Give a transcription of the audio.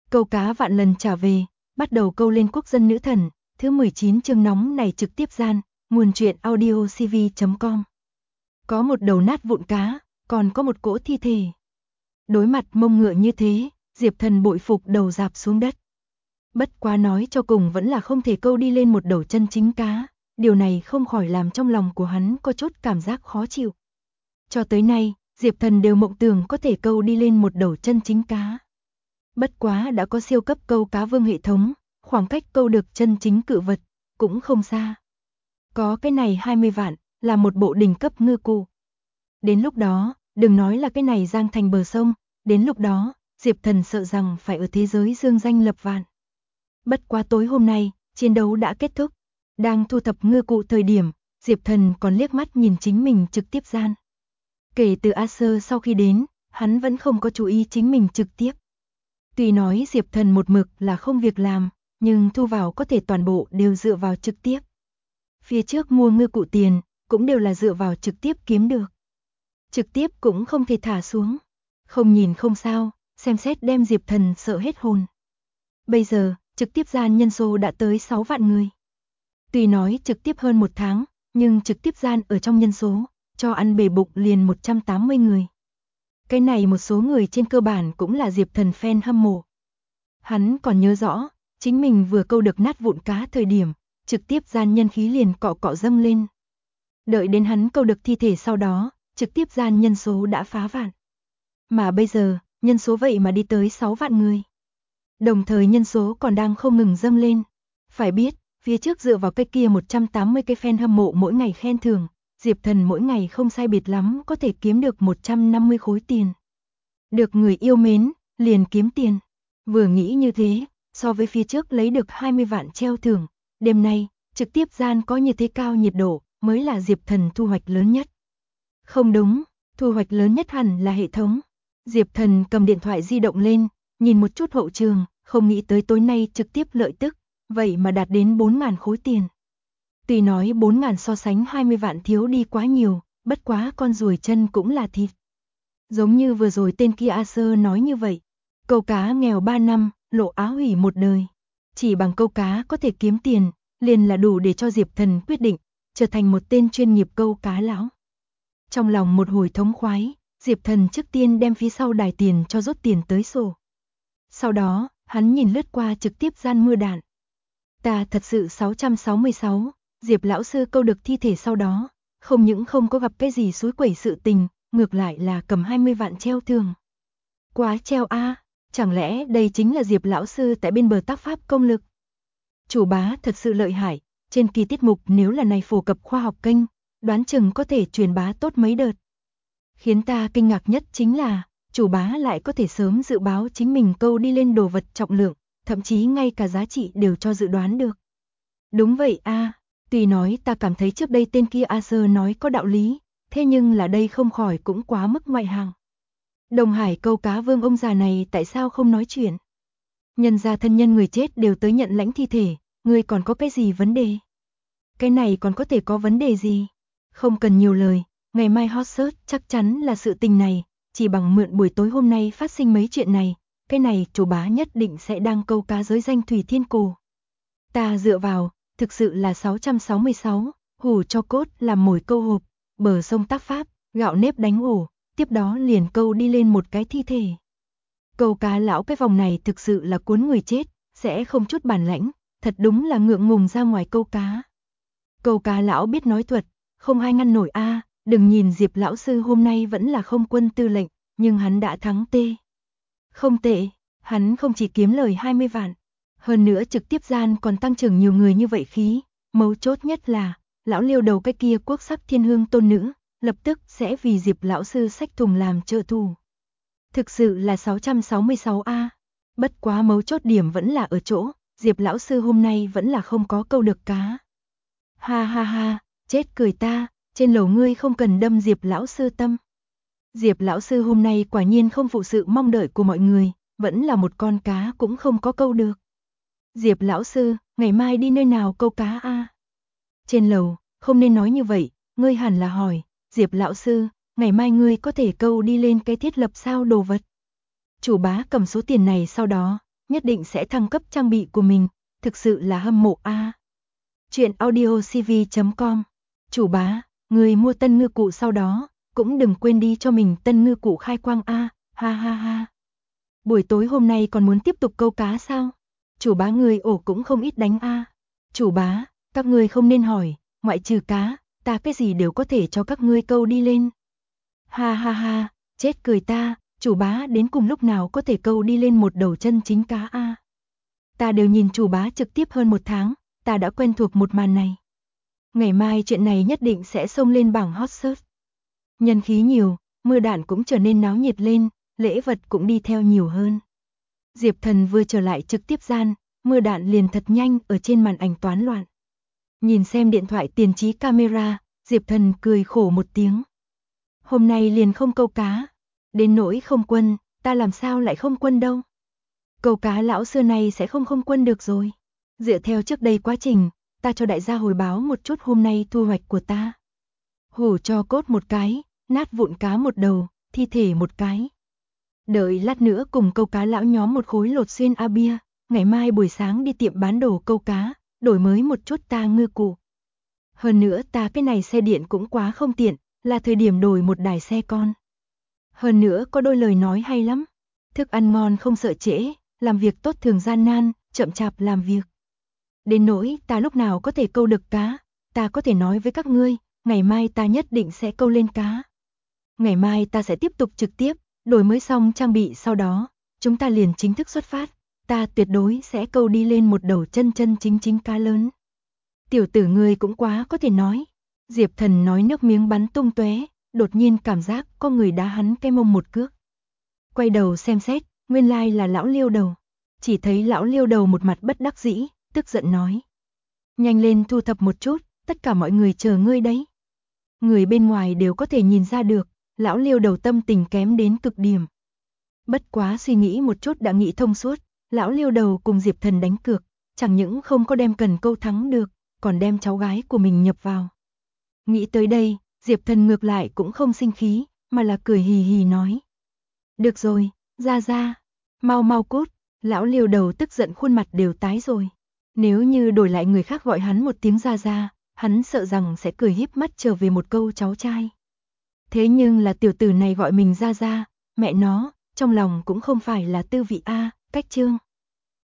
Câu cá vạn lần trả về, bắt đầu câu lên quốc dân nữ thần, thứ 19 chương nóng này trực tiếp gian, nguồn truyện audiocv.com. Có một đầu nát vụn cá, còn có một cỗ thi thể. Đối mặt mông ngựa như thế, Diệp Thần bội phục đầu rạp xuống đất. Bất quá nói cho cùng vẫn là không thể câu đi lên một đầu chân chính cá, điều này không khỏi làm trong lòng của hắn có chút cảm giác khó chịu. Cho tới nay, Diệp Thần đều mộng tưởng có thể câu đi lên một đầu chân chính cá. Bất quá đã có siêu cấp câu cá vương hệ thống, khoảng cách câu được chân chính cự vật, cũng không xa. Có cái này 20 vạn, là một bộ đỉnh cấp ngư cụ. Đến lúc đó, đừng nói là cái này giang thành bờ sông, đến lúc đó, Diệp Thần sợ rằng phải ở thế giới dương danh lập vạn. Bất quá tối hôm nay, chiến đấu đã kết thúc. Đang thu thập ngư cụ thời điểm, Diệp Thần còn liếc mắt nhìn chính mình trực tiếp gian. Kể từ A Sơ sau khi đến, hắn vẫn không có chú ý chính mình trực tiếp. Tuy nói Diệp Thần một mực là không việc làm, nhưng thu vào có thể toàn bộ đều dựa vào trực tiếp. Phía trước mua ngư cụ tiền, cũng đều là dựa vào trực tiếp kiếm được. Trực tiếp cũng không thể thả xuống. Không nhìn không sao, xem xét đem Diệp Thần sợ hết hồn. Bây giờ, trực tiếp gian nhân số đã tới 6 vạn người. Tuy nói trực tiếp hơn 1 tháng, nhưng trực tiếp gian ở trong nhân số, cho ăn bể bụng liền 180 người. Cái này một số người trên cơ bản cũng là Diệp Thần fan hâm mộ. Hắn còn nhớ rõ, chính mình vừa câu được nát vụn cá thời điểm, trực tiếp gian nhân khí liền cọ cọ dâng lên. Đợi đến hắn câu được thi thể sau đó, trực tiếp gian nhân số đã phá vạn. Mà bây giờ, nhân số vậy mà đi tới 6 vạn người. Đồng thời nhân số còn đang không ngừng dâng lên. Phải biết, phía trước dựa vào cái kia 180 cái fan hâm mộ mỗi ngày khen thưởng, Diệp Thần mỗi ngày không sai biệt lắm có thể kiếm được 150 khối tiền. Được người yêu mến, liền kiếm tiền. Vừa nghĩ như thế, so với phía trước lấy được 20 vạn treo thưởng, đêm nay, trực tiếp gian có như thế cao nhiệt độ, mới là Diệp Thần thu hoạch lớn nhất. Không đúng, thu hoạch lớn nhất hẳn là hệ thống. Diệp Thần cầm điện thoại di động lên, nhìn một chút hậu trường, không nghĩ tới tối nay trực tiếp lợi tức, vậy mà đạt đến 4.000 khối tiền. Tuy nói 4.000 so sánh 20 vạn thiếu đi quá nhiều, bất quá con ruồi chân cũng là thịt. Giống như vừa rồi tên kia A Sơ nói như vậy, câu cá nghèo 3 năm, lộ áo hủy một đời. Chỉ bằng câu cá có thể kiếm tiền, liền là đủ để cho Diệp Thần quyết định, trở thành một tên chuyên nghiệp câu cá lão. Trong lòng một hồi thống khoái, Diệp Thần trước tiên đem phía sau đài tiền cho rút tiền tới sổ. Sau đó, hắn nhìn lướt qua trực tiếp gian mưa đạn. Ta thật sự 666, Diệp lão sư câu được thi thể sau đó, không những không có gặp cái gì xúi quẩy sự tình, ngược lại là cầm 20 vạn treo thưởng. Quá treo a, chẳng lẽ đây chính là Diệp lão sư tại bên bờ tác pháp công lực? Chủ bá thật sự lợi hại, trên kỳ tiết mục nếu là này phổ cập khoa học kênh, đoán chừng có thể truyền bá tốt mấy đợt. Khiến ta kinh ngạc nhất chính là, chủ bá lại có thể sớm dự báo chính mình câu đi lên đồ vật trọng lượng, thậm chí ngay cả giá trị đều cho dự đoán được. Đúng vậy a, tuy nói ta cảm thấy trước đây tên kia A Sơ nói có đạo lý, thế nhưng là đây không khỏi cũng quá mức ngoại hàng. Đồng Hải câu cá vương ông già này tại sao không nói chuyện? Nhân gia thân nhân người chết đều tới nhận lãnh thi thể, người còn có cái gì vấn đề? Cái này còn có thể có vấn đề gì? Không cần nhiều lời, ngày mai hot search chắc chắn là sự tình này, chỉ bằng mượn buổi tối hôm nay phát sinh mấy chuyện này, cái này chủ bá nhất định sẽ đang câu cá giới danh thủy thiên cổ. Ta dựa vào, thực sự là 666, hủ cho cốt làm mồi câu hộp, bờ sông tác pháp, gạo nếp đánh ổ, tiếp đó liền câu đi lên một cái thi thể. Câu cá lão cái vòng này thực sự là cuốn người chết, sẽ không chút bản lãnh, thật đúng là ngượng ngùng ra ngoài câu cá. Câu cá lão biết nói thuật, không ai ngăn nổi a, đừng nhìn Diệp lão sư hôm nay vẫn là không quân tư lệnh, nhưng hắn đã thắng tê. Không tệ, hắn không chỉ kiếm lời 20 vạn, hơn nữa trực tiếp gian còn tăng trưởng nhiều người như vậy khí, mấu chốt nhất là, lão liêu đầu cái kia quốc sắc thiên hương tôn nữ, lập tức sẽ vì Diệp lão sư xách thùng làm trợ thủ. Thực sự là 666A, bất quá mấu chốt điểm vẫn là ở chỗ, Diệp lão sư hôm nay vẫn là không có câu được cá. Ha ha ha, chết cười ta, trên lầu ngươi không cần đâm Diệp lão sư tâm. Diệp lão sư hôm nay quả nhiên không phụ sự mong đợi của mọi người, vẫn là một con cá cũng không có câu được. Diệp lão sư, ngày mai đi nơi nào câu cá a? Trên lầu, không nên nói như vậy, ngươi hẳn là hỏi, Diệp lão sư, ngày mai ngươi có thể câu đi lên cái thiết lập sao đồ vật. Chủ bá cầm số tiền này sau đó, nhất định sẽ thăng cấp trang bị của mình, thực sự là hâm mộ a. Chuyện audiocv.com. Chủ bá, người mua tân ngư cụ sau đó, cũng đừng quên đi cho mình tân ngư cụ khai quang a, ha ha ha. Buổi tối hôm nay còn muốn tiếp tục câu cá sao? Chủ bá người ổ cũng không ít đánh a. Chủ bá, các ngươi không nên hỏi, ngoại trừ cá, ta cái gì đều có thể cho các ngươi câu đi lên. Ha ha ha, chết cười ta, chủ bá đến cùng lúc nào có thể câu đi lên một đầu chân chính cá a. Ta đều nhìn chủ bá trực tiếp hơn 1 tháng, ta đã quen thuộc một màn này. Ngày mai chuyện này nhất định sẽ xông lên bảng hot search. Nhân khí nhiều, mưa đạn cũng trở nên náo nhiệt lên, lễ vật cũng đi theo nhiều hơn. Diệp Thần vừa trở lại trực tiếp gian, mưa đạn liền thật nhanh ở trên màn ảnh toán loạn. Nhìn xem điện thoại tiền trí camera, Diệp Thần cười khổ một tiếng. Hôm nay liền không câu cá, đến nỗi không quân, ta làm sao lại không quân đâu. Câu cá lão xưa này sẽ không quân được rồi. Dựa theo trước đây quá trình, ta cho đại gia hồi báo một chút hôm nay thu hoạch của ta. Hổ cho cốt một cái, nát vụn cá một đầu, thi thể một cái. Đợi lát nữa cùng câu cá lão nhóm một khối lột xuyên a bia, ngày mai buổi sáng đi tiệm bán đồ câu cá, đổi mới một chút ta ngư cụ. Hơn nữa ta cái này xe điện cũng quá không tiện, là thời điểm đổi một đài xe con. Hơn nữa có đôi lời nói hay lắm, thức ăn ngon không sợ trễ, làm việc tốt thường gian nan, chậm chạp làm việc. Đến nỗi ta lúc nào có thể câu được cá, ta có thể nói với các ngươi, ngày mai ta nhất định sẽ câu lên cá. Ngày mai ta sẽ tiếp tục trực tiếp, đổi mới xong trang bị sau đó, chúng ta liền chính thức xuất phát, ta tuyệt đối sẽ câu đi lên một đầu chân chính cá lớn. Tiểu tử ngươi cũng quá có thể nói. Diệp Thần nói nước miếng bắn tung tóe, đột nhiên cảm giác có người đá hắn cái mông một cước. Quay đầu xem xét, nguyên lai là lão Liêu Đầu. Chỉ thấy lão Liêu Đầu một mặt bất đắc dĩ, tức giận nói. Nhanh lên thu thập một chút, tất cả mọi người chờ ngươi đấy. Người bên ngoài đều có thể nhìn ra được, lão Liêu Đầu tâm tình kém đến cực điểm. Bất quá suy nghĩ một chút đã nghĩ thông suốt, lão Liêu Đầu cùng Diệp Thần đánh cược, chẳng những không có đem cần câu thắng được, còn đem cháu gái của mình nhập vào. Nghĩ tới đây, Diệp Thần ngược lại cũng không sinh khí, mà là cười hì hì nói. Được rồi, ra, mau cút, lão Liêu Đầu tức giận khuôn mặt đều tái rồi. Nếu như đổi lại người khác gọi hắn một tiếng ra, hắn sợ rằng sẽ cười híp mắt trở về một câu cháu trai. Thế nhưng là tiểu tử này gọi mình ra, mẹ nó, trong lòng cũng không phải là tư vị a, cách chương.